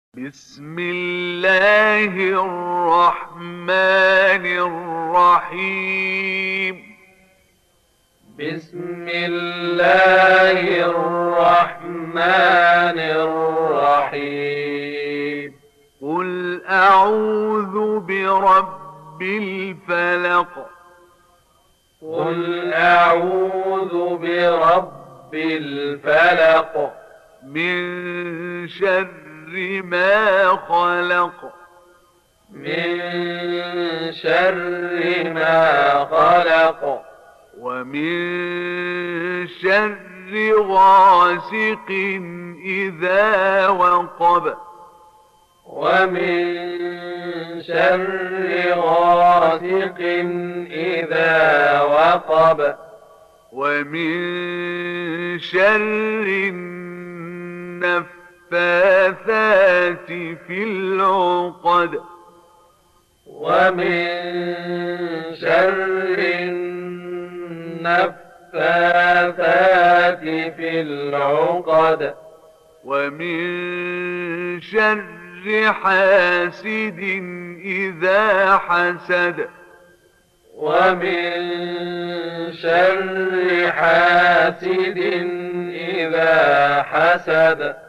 بسم الله الرحمن الرحيم. بسم الله الرحمن الرحيم. قل أعوذ برب الفلق. قل أعوذ برب الفلق. من شر ما خلق. من شر ما خلق. ومن شر غاسق إذا وقب. ومن شر غاسق إذا وقب. ومن شر النفاثات في العقد. ومن شر النفاثات في العقد. ومن شر حاسد إذا حسد. ومن شر حاسد إذا حسد.